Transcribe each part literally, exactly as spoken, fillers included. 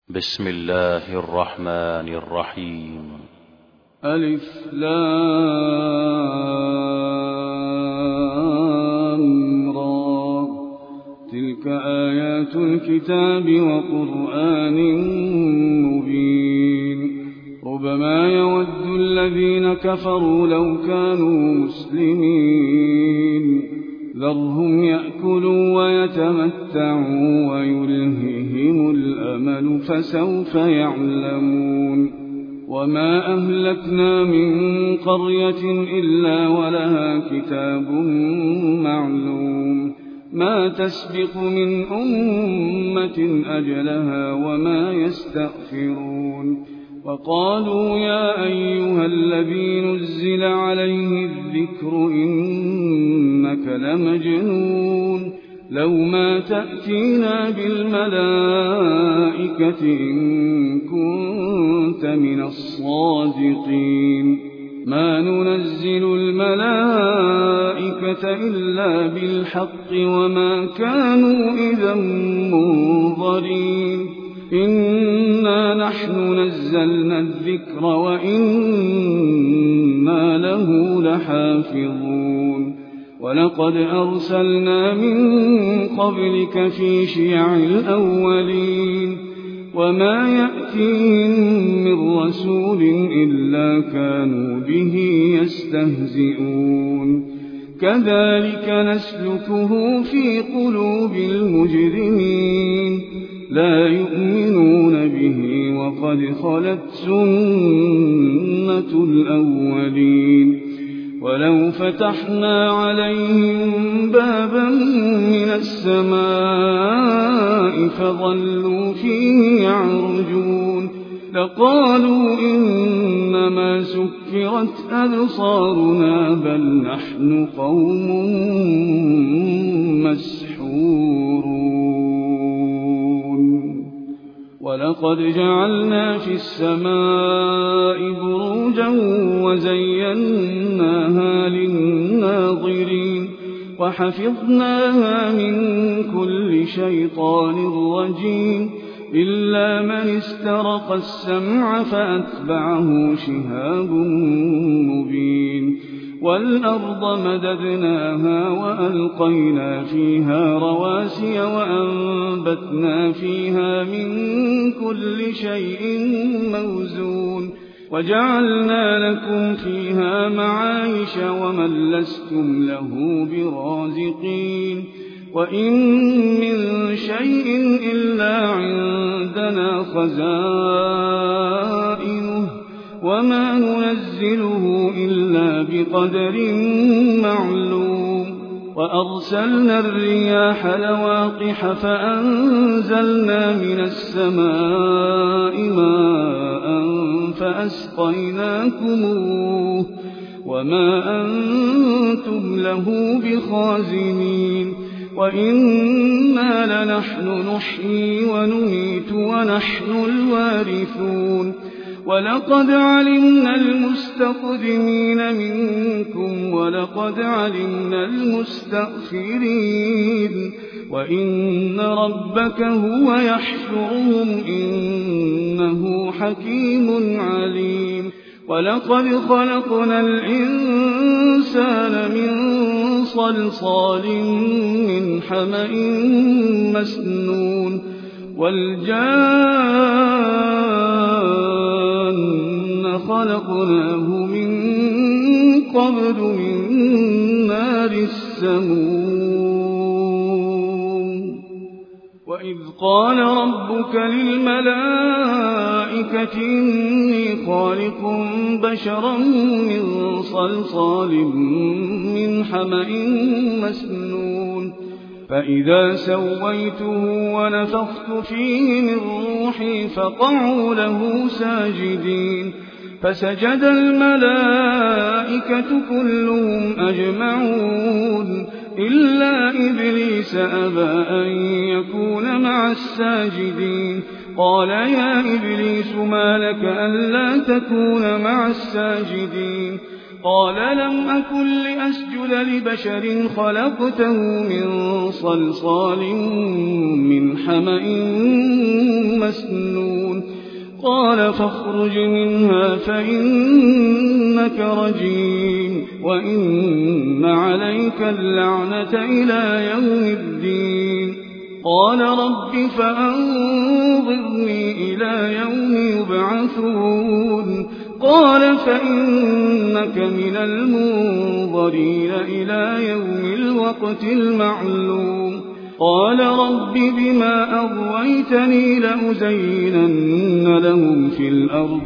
بسم الله الرحمن الرحيم. ألف لام را تلك آيات الكتاب وقرآن مبين ربما يود الذين كفروا لو كانوا مسلمين ذرهم يأكلوا ويتمتعوا ويلههم الأمل فسوف يعلمون وما أهلكنا من قرية إلا ولها كتاب معلوم ما تسبق من أمة أجلها وما يستأخرون وقالوا يا أيها الذي نزل عليه الذكر إنك لمجنون لو ما تأتينا بالملائكة إن كنت من الصادقين ما ننزل الملائكة إلا بالحق وما كانوا إذا منظرين إنا نحن نزلنا الذكر وإنا له لحافظون ولقد أرسلنا من قبلك في شيع الأولين وما يأتيهم من رسول إلا كانوا به يستهزئون كذلك نسلكه في قلوب المجرمين لا يؤمنون به وقد خلت سنة الأولين ولو فتحنا عليهم بابا من السماء فظلوا فيه يعرجون لقالوا إنما سكرت أبصارنا بل نحن قوم مسحورون ولقد جعلنا في السماء بروجا وزيناها للناظرين وحفظناها من كل شيطان رجيم إلا من استرق السمع فأتبعه شهاب مبين والأرض مددناها وألقينا فيها رواسي وأنبتنا فيها من كل شيء موزون وجعلنا لكم فيها معايش ومن لستم له برازقين وإن من شيء إلا عندنا خزائنه وما ننزله إلا بقدر معلوم وأرسلنا الرياح لواقح فأنزلنا من السماء ماء فأسقيناكموه وما أنتم له بخازنين وإنا لنحن نحيي ونميت ونحن الوارثون ولقد علمنا المستقدمين منكم ولقد علمنا المستأخرين وإن ربك هو يحشرهم إنه حكيم عليم ولقد خلقنا الإنسان من صلصال من حمأ مسنون والجان خلقناه من قبل من نار السموم وإذ قال ربك للملائكة إني خالق بشرا من صلصال من حمأ مسنون فإذا سويته ونفخت فيه من روحي فقعوا له ساجدين فسجد الملائكة كلهم أجمعون إلا إبليس أبى أن يكون مع الساجدين قال يا إبليس ما لك ألا تكون مع الساجدين قال لم أكن لأسجد لبشر خلقته من صلصال من حمأ مسنون قال فاخرج منها فإنك رجيم وإن عليك اللعنة إلى يوم الدين قال رب فأنظرني إلى يوم يبعثون قال فإنك من المنظرين إلى يوم الوقت المعلوم قال رب بما أغويتني لأزينن لهم في الأرض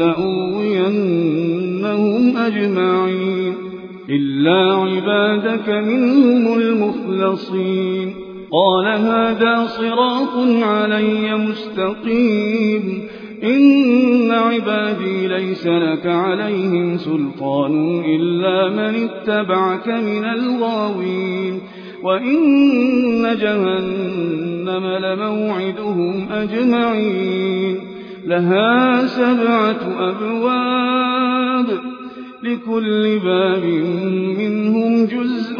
ولأغوينهم أجمعين إلا عبادك منهم المخلصين قال هذا صراط علي مستقيم إن عبادي ليس لك عليهم سلطان إلا من اتبعك من الغاوين وإن جهنم لموعدهم أجمعين لها سبعة أبواب لكل باب منهم جزء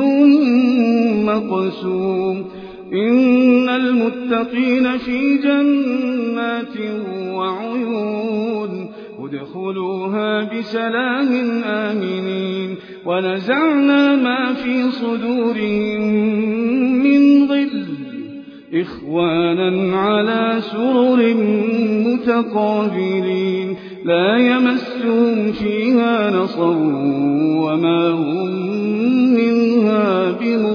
مقسوم إن المتقين في جنات وعيون ادخلوها بسلام آمنين ونزعنا ما في صدورهم من غل إخوانا على سرر متقابلين لا يمسهم فيها نصب وما هم منها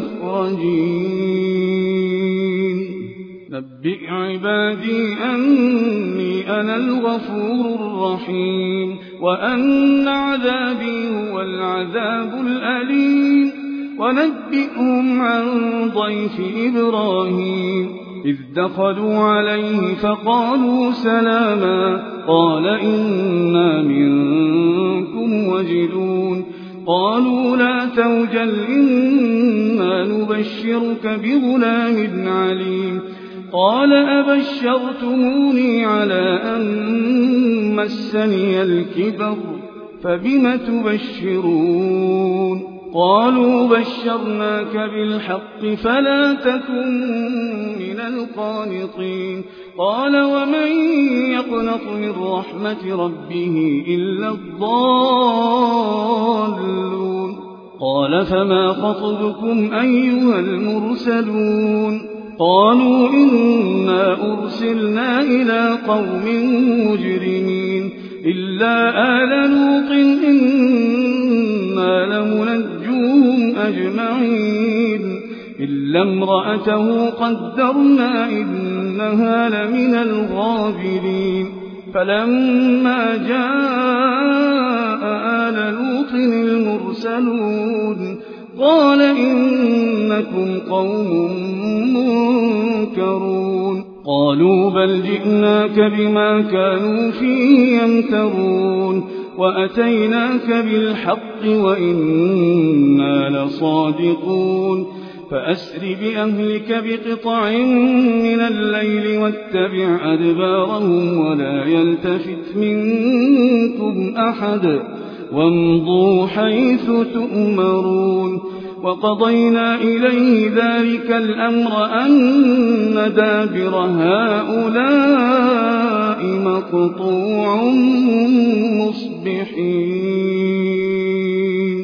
بمخرجين نبئ عبادي أني أنا الغفور الرحيم وأن عذابي هو العذاب الأليم ونبئهم عن ضيف إبراهيم إذ دخلوا عليه فقالوا سلاما قال إنا منكم وجلون قالوا لا توجل إنا نبشرك بغلام عليم قال أبشرتموني على أن مسني الكبر فبم تبشرون قالوا بشرناك بالحق فلا تكن من القانطين قال ومن يقنط من رحمة ربه إلا الضالون قال فما خطبكم أيها المرسلون قالوا إنا أرسلنا إلى قوم مجرمين إلا آل لوط إنا لمنجوهم أجمعين إلا امرأته قدرنا إنها لمن الغابرين فلما جاء آل لوط المرسلون قال إنكم قوم منكرون قالوا بل جئناك بما كانوا فيه يمترون وأتيناك بالحق وإنا لصادقون فأسر بأهلك بقطع من الليل واتبع أدبارهم ولا يلتفت منكم أحد وامضوا حيث تؤمرون وقضينا إليه ذلك الأمر أن دابر هؤلاء مقطوع مصبحين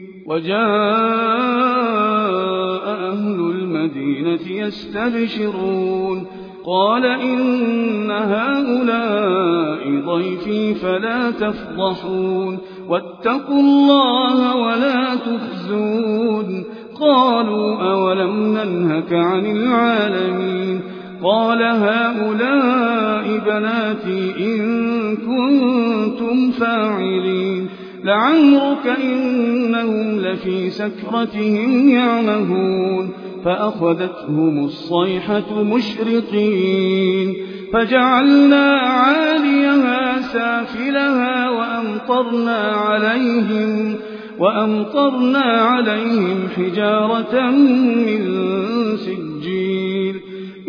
وجاء أهل المدينة يستبشرون قال إن هؤلاء ضيفي فلا تفضحون واتقوا الله ولا تخزون قالوا أولم ننهك عن العالمين قال هؤلاء بناتي إن كنتم فاعلين لعمرك إنهم لفي سكرتهم يعمهون فأخذتهم الصيحة مشرقين فجعلنا عاليها سافلها وأمطرنا عليهم وأمطرنا عليهم حجارة من سجيل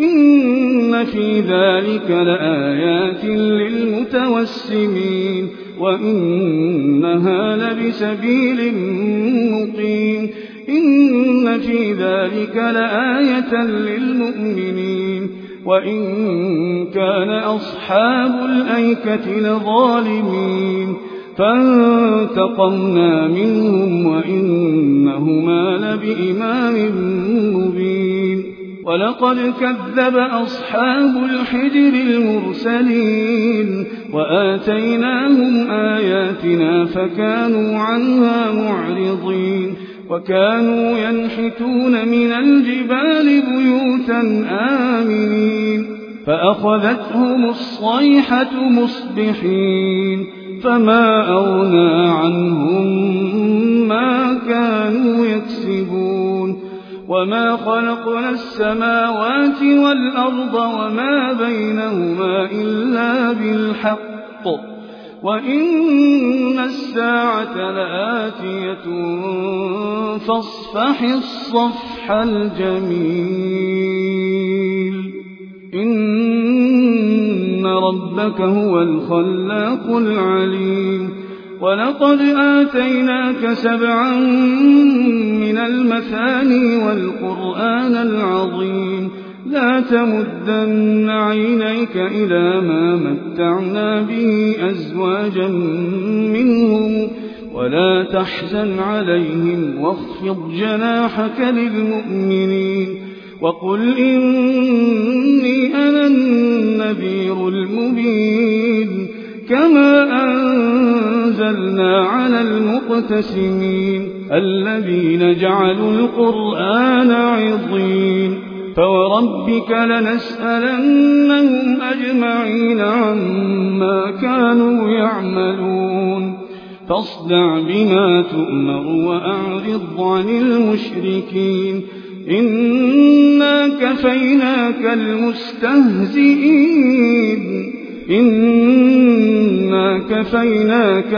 إن في ذلك لآيات للمتوسمين وإنها لبسبيل مقيم إن في ذلك لآية للمؤمنين وإن كان أصحاب الأيكة لظالمين فانتقمنا منهم وإنهما لبإمام مبين ولقد كذب أصحاب الحجر المرسلين وآتيناهم آياتنا فكانوا عنها معرضين وكانوا ينحتون من الجبال بيوتا آمنين فأخذتهم الصيحة مصبحين فما أغنى عنهم ما كانوا يكسبون وما خلقنا السماوات والأرض وما بينهما إلا بالحق وإن الساعة لآتية فاصفح الصفح الجميل إن ربك هو الخلاق العليم ولقد آتيناك سبعا من المثاني والقرآن العظيم لا تمدن عينيك إلى ما متعنا به أزواجا منهم ولا تحزن عليهم واخفض جناحك للمؤمنين وقل إني أنا النذير المبين كما أنزلنا على المقتسمين الذين جعلوا القرآن عضين فوربك لنسألنهم أجمعين عما كانوا يعملون فاصدع بما تؤمر وأعرض عن المشركين إنا كفيناك المستهزئين إنا كفيناك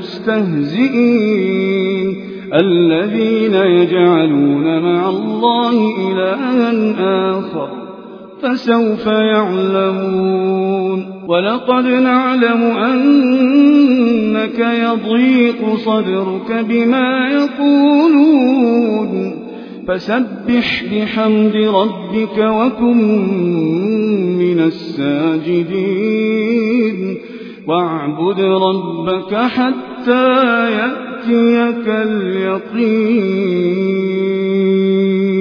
المستهزئين الذين يجعلون مع الله إلها آخر فسوف يعلمون ولقد نعلم أنك يضيق صدرك بما يقولون فسبح بحمد ربك وكن من الساجدين واعبد ربك حتى يأتيك اليقين